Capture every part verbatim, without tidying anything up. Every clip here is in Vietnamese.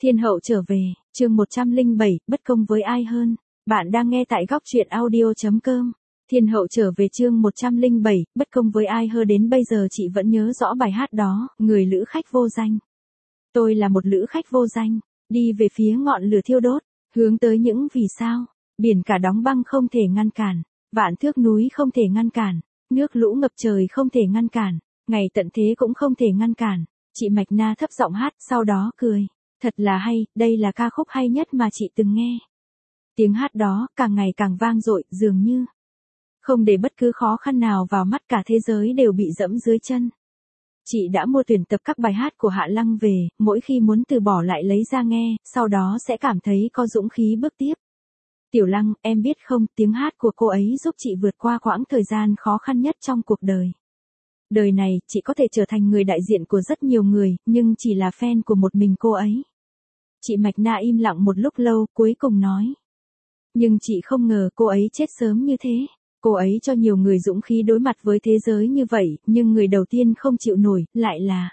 Thiên hậu trở về, chương một trăm lẻ bảy, bất công với ai hơn. Bạn đang nghe tại góc truyện audio.com. Thiên hậu trở về chương một trăm lẻ bảy, bất công với ai hơn. Đến bây giờ chị vẫn nhớ rõ bài hát đó, người lữ khách vô danh. Tôi là một lữ khách vô danh, đi về phía ngọn lửa thiêu đốt, hướng tới những vì sao. Biển cả đóng băng không thể ngăn cản, vạn thước núi không thể ngăn cản, nước lũ ngập trời không thể ngăn cản, ngày tận thế cũng không thể ngăn cản. Chị Mạch Na thấp giọng hát, sau đó cười. Thật là hay, đây là ca khúc hay nhất mà chị từng nghe. Tiếng hát đó càng ngày càng vang dội, dường như không để bất cứ khó khăn nào vào mắt, cả thế giới đều bị dẫm dưới chân. Chị đã mua tuyển tập các bài hát của Hạ Lăng về, mỗi khi muốn từ bỏ lại lấy ra nghe, sau đó sẽ cảm thấy có dũng khí bước tiếp. Tiểu Lăng, em biết không, tiếng hát của cô ấy giúp chị vượt qua quãng thời gian khó khăn nhất trong cuộc đời. Đời này, chị có thể trở thành người đại diện của rất nhiều người, nhưng chỉ là fan của một mình cô ấy. Chị Mạch Na im lặng một lúc lâu, cuối cùng nói. Nhưng chị không ngờ cô ấy chết sớm như thế. Cô ấy cho nhiều người dũng khí đối mặt với thế giới như vậy, nhưng người đầu tiên không chịu nổi, lại là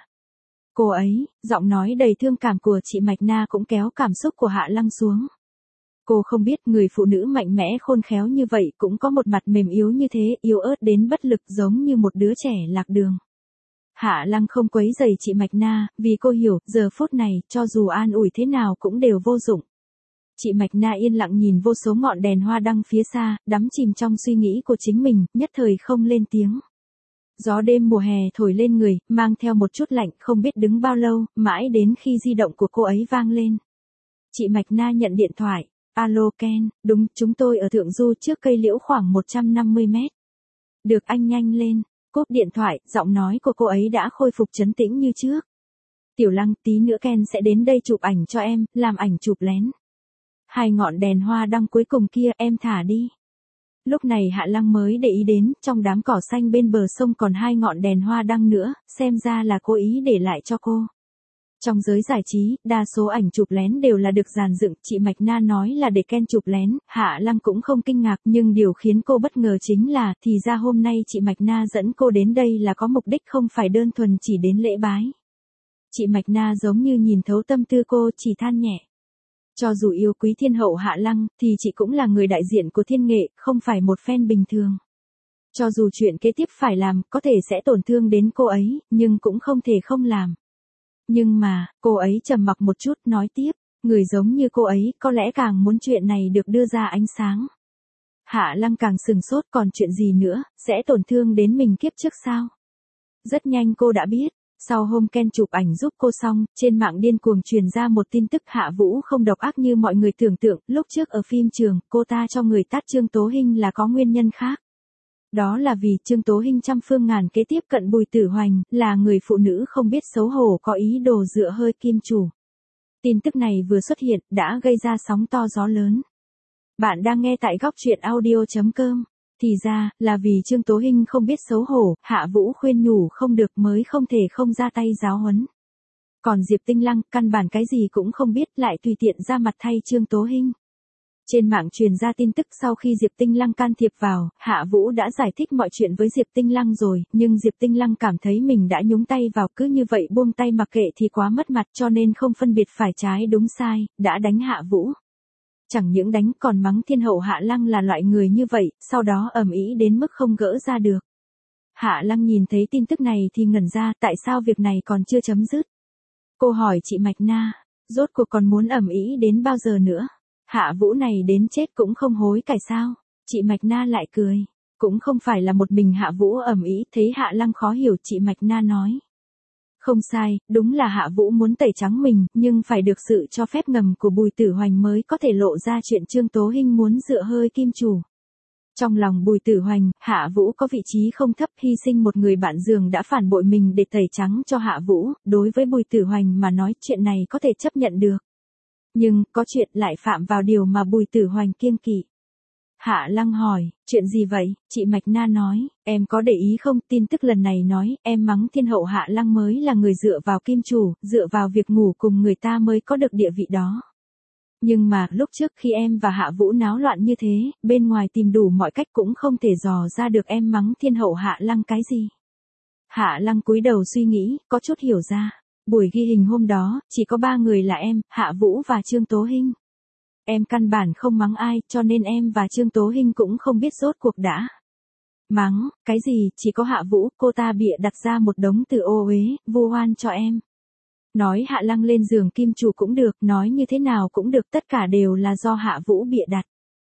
cô ấy. Giọng nói đầy thương cảm của chị Mạch Na cũng kéo cảm xúc của Hạ Lăng xuống. Cô không biết người phụ nữ mạnh mẽ khôn khéo như vậy cũng có một mặt mềm yếu như thế, yếu ớt đến bất lực giống như một đứa trẻ lạc đường. Hạ Lăng không quấy rầy chị Mạch Na, vì cô hiểu, giờ phút này, cho dù an ủi thế nào cũng đều vô dụng. Chị Mạch Na yên lặng nhìn vô số ngọn đèn hoa đăng phía xa, đắm chìm trong suy nghĩ của chính mình, nhất thời không lên tiếng. Gió đêm mùa hè thổi lên người, mang theo một chút lạnh, không biết đứng bao lâu, mãi đến khi di động của cô ấy vang lên. Chị Mạch Na nhận điện thoại. Alo Ken, đúng, chúng tôi ở Thượng Du trước cây liễu khoảng một trăm năm mươi mét. Được anh nhanh lên. Cúp điện thoại, giọng nói của cô ấy đã khôi phục trấn tĩnh như trước. Tiểu Lăng, tí nữa Ken sẽ đến đây chụp ảnh cho em, làm ảnh chụp lén. Hai ngọn đèn hoa đăng cuối cùng kia, em thả đi. Lúc này Hạ Lăng mới để ý đến, trong đám cỏ xanh bên bờ sông còn hai ngọn đèn hoa đăng nữa, xem ra là cố ý để lại cho cô. Trong giới giải trí, đa số ảnh chụp lén đều là được dàn dựng, chị Mạch Na nói là để Ken chụp lén, Hạ Lăng cũng không kinh ngạc, nhưng điều khiến cô bất ngờ chính là, thì ra hôm nay chị Mạch Na dẫn cô đến đây là có mục đích không phải đơn thuần chỉ đến lễ bái. Chị Mạch Na giống như nhìn thấu tâm tư cô, chỉ than nhẹ. Cho dù yêu quý thiên hậu Hạ Lăng, thì chị cũng là người đại diện của thiên nghệ, không phải một fan bình thường. Cho dù chuyện kế tiếp phải làm, có thể sẽ tổn thương đến cô ấy, nhưng cũng không thể không làm. Nhưng mà, cô ấy trầm mặc một chút, nói tiếp, người giống như cô ấy, có lẽ càng muốn chuyện này được đưa ra ánh sáng. Hạ Lăng càng sừng sốt, còn chuyện gì nữa, sẽ tổn thương đến mình kiếp trước sao? Rất nhanh cô đã biết, sau hôm Ken chụp ảnh giúp cô xong, trên mạng điên cuồng truyền ra một tin tức Hạ Vũ không độc ác như mọi người tưởng tượng, lúc trước ở phim trường, cô ta cho người tát Trương Tố Hinh là có nguyên nhân khác. Đó là vì Trương Tố Hinh trăm phương ngàn kế tiếp cận Bùi Tử Hoành, là người phụ nữ không biết xấu hổ có ý đồ dựa hơi kim chủ. Tin tức này vừa xuất hiện, đã gây ra sóng to gió lớn. Bạn đang nghe tại góc truyện audio.com. Thì ra, là vì Trương Tố Hinh không biết xấu hổ, Hạ Vũ khuyên nhủ không được mới không thể không ra tay giáo huấn. Còn Diệp Tinh Lăng, căn bản cái gì cũng không biết, lại tùy tiện ra mặt thay Trương Tố Hinh. Trên mạng truyền ra tin tức sau khi Diệp Tinh Lăng can thiệp vào, Hạ Vũ đã giải thích mọi chuyện với Diệp Tinh Lăng rồi, nhưng Diệp Tinh Lăng cảm thấy mình đã nhúng tay vào, cứ như vậy buông tay mặc kệ thì quá mất mặt, cho nên không phân biệt phải trái đúng sai, đã đánh Hạ Vũ. Chẳng những đánh còn mắng thiên hậu Hạ Lăng là loại người như vậy, sau đó ầm ĩ đến mức không gỡ ra được. Hạ Lăng nhìn thấy tin tức này thì ngẩn ra, tại sao việc này còn chưa chấm dứt? Cô hỏi chị Mạch Na, rốt cuộc còn muốn ầm ĩ đến bao giờ nữa? Hạ Vũ này đến chết cũng không hối cải sao? Chị Mạch Na lại cười. Cũng không phải là một mình Hạ Vũ ầm ĩ, thấy Hạ Lăng khó hiểu, chị Mạch Na nói. Không sai, đúng là Hạ Vũ muốn tẩy trắng mình, nhưng phải được sự cho phép ngầm của Bùi Tử Hoành mới có thể lộ ra chuyện Trương Tố Hinh muốn dựa hơi kim chủ. Trong lòng Bùi Tử Hoành, Hạ Vũ có vị trí không thấp, hy sinh một người bạn giường đã phản bội mình để tẩy trắng cho Hạ Vũ, đối với Bùi Tử Hoành mà nói chuyện này có thể chấp nhận được. Nhưng, có chuyện lại phạm vào điều mà Bùi Tử Hoành kiêng kỵ. Hạ Lăng hỏi, chuyện gì vậy? Chị Mạch Na nói, em có để ý không, tin tức lần này nói, em mắng thiên hậu Hạ Lăng mới là người dựa vào kim chủ, dựa vào việc ngủ cùng người ta mới có được địa vị đó. Nhưng mà, lúc trước khi em và Hạ Vũ náo loạn như thế, bên ngoài tìm đủ mọi cách cũng không thể dò ra được em mắng thiên hậu Hạ Lăng cái gì. Hạ Lăng cúi đầu suy nghĩ, có chút hiểu ra. Buổi ghi hình hôm đó, chỉ có ba người là em, Hạ Vũ và Trương Tố Hinh. Em căn bản không mắng ai, cho nên em và Trương Tố Hinh cũng không biết rốt cuộc đã mắng cái gì, chỉ có Hạ Vũ, cô ta bịa đặt ra một đống từ ô uế, vu oan cho em. Nói Hạ Lăng lên giường kim chủ cũng được, nói như thế nào cũng được, tất cả đều là do Hạ Vũ bịa đặt.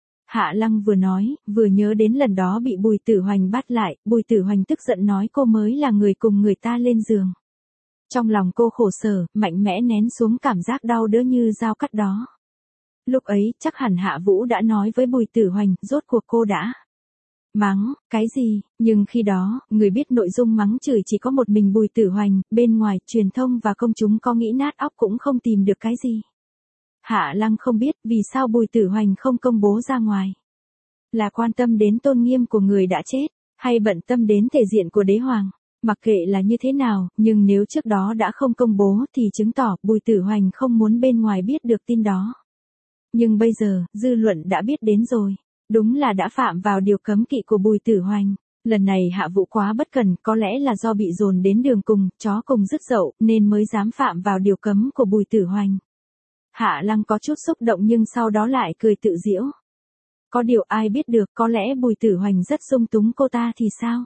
Hạ Lăng vừa nói, vừa nhớ đến lần đó bị Bùi Tử Hoành bắt lại, Bùi Tử Hoành tức giận nói cô mới là người cùng người ta lên giường. Trong lòng cô khổ sở, mạnh mẽ nén xuống cảm giác đau đớn như dao cắt đó. Lúc ấy, chắc hẳn Hạ Vũ đã nói với Bùi Tử Hoành, rốt cuộc cô đã mắng cái gì, nhưng khi đó, người biết nội dung mắng chửi chỉ có một mình Bùi Tử Hoành, bên ngoài, truyền thông và công chúng có nghĩ nát óc cũng không tìm được cái gì. Hạ Lăng không biết vì sao Bùi Tử Hoành không công bố ra ngoài. Là quan tâm đến tôn nghiêm của người đã chết, hay bận tâm đến thể diện của đế hoàng. Mặc kệ là như thế nào, nhưng nếu trước đó đã không công bố thì chứng tỏ Bùi Tử Hoành không muốn bên ngoài biết được tin đó. Nhưng bây giờ, dư luận đã biết đến rồi. Đúng là đã phạm vào điều cấm kỵ của Bùi Tử Hoành. Lần này Hạ Vũ quá bất cần, có lẽ là do bị dồn đến đường cùng, chó cùng dứt dậu, nên mới dám phạm vào điều cấm của Bùi Tử Hoành. Hạ Lăng có chút xúc động nhưng sau đó lại cười tự giễu. Có điều ai biết được, có lẽ Bùi Tử Hoành rất dung túng cô ta thì sao?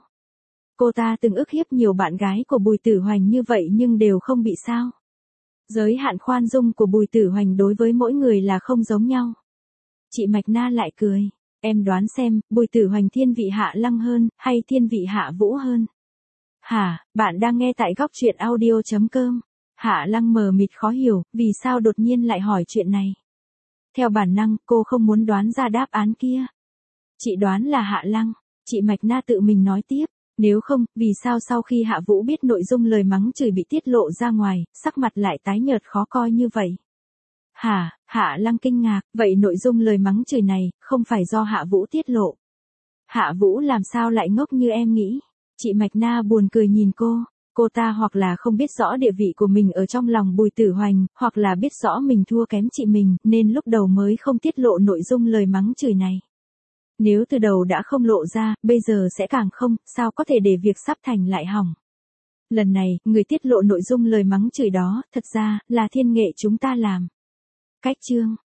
Cô ta từng ức hiếp nhiều bạn gái của Bùi Tử Hoành như vậy nhưng đều không bị sao. Giới hạn khoan dung của Bùi Tử Hoành đối với mỗi người là không giống nhau. Chị Mạch Na lại cười. Em đoán xem, Bùi Tử Hoành thiên vị Hạ Lăng hơn, hay thiên vị Hạ Vũ hơn? Hả, bạn đang nghe tại góc truyện audio chấm com. Hạ Lăng mờ mịt khó hiểu, vì sao đột nhiên lại hỏi chuyện này. Theo bản năng, cô không muốn đoán ra đáp án kia. Chị đoán là Hạ Lăng. Chị Mạch Na tự mình nói tiếp. Nếu không, vì sao sau khi Hạ Vũ biết nội dung lời mắng chửi bị tiết lộ ra ngoài, sắc mặt lại tái nhợt khó coi như vậy? Hả, Hạ Lăng kinh ngạc, vậy nội dung lời mắng chửi này, không phải do Hạ Vũ tiết lộ. Hạ Vũ làm sao lại ngốc như em nghĩ? Chị Mạch Na buồn cười nhìn cô, cô ta hoặc là không biết rõ địa vị của mình ở trong lòng Bùi Tử Hoành, hoặc là biết rõ mình thua kém chị mình, nên lúc đầu mới không tiết lộ nội dung lời mắng chửi này. Nếu từ đầu đã không lộ ra, bây giờ sẽ càng không, sao có thể để việc sắp thành lại hỏng. Lần này, người tiết lộ nội dung lời mắng chửi đó, thật ra, là Thiên Nghệ chúng ta làm. Cách chương